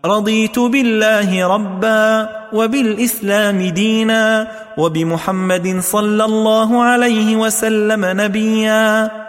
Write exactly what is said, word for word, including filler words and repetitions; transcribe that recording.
رضيت بالله ربا وبالإسلام دينا وبمحمد صلى الله عليه وسلم نبيا.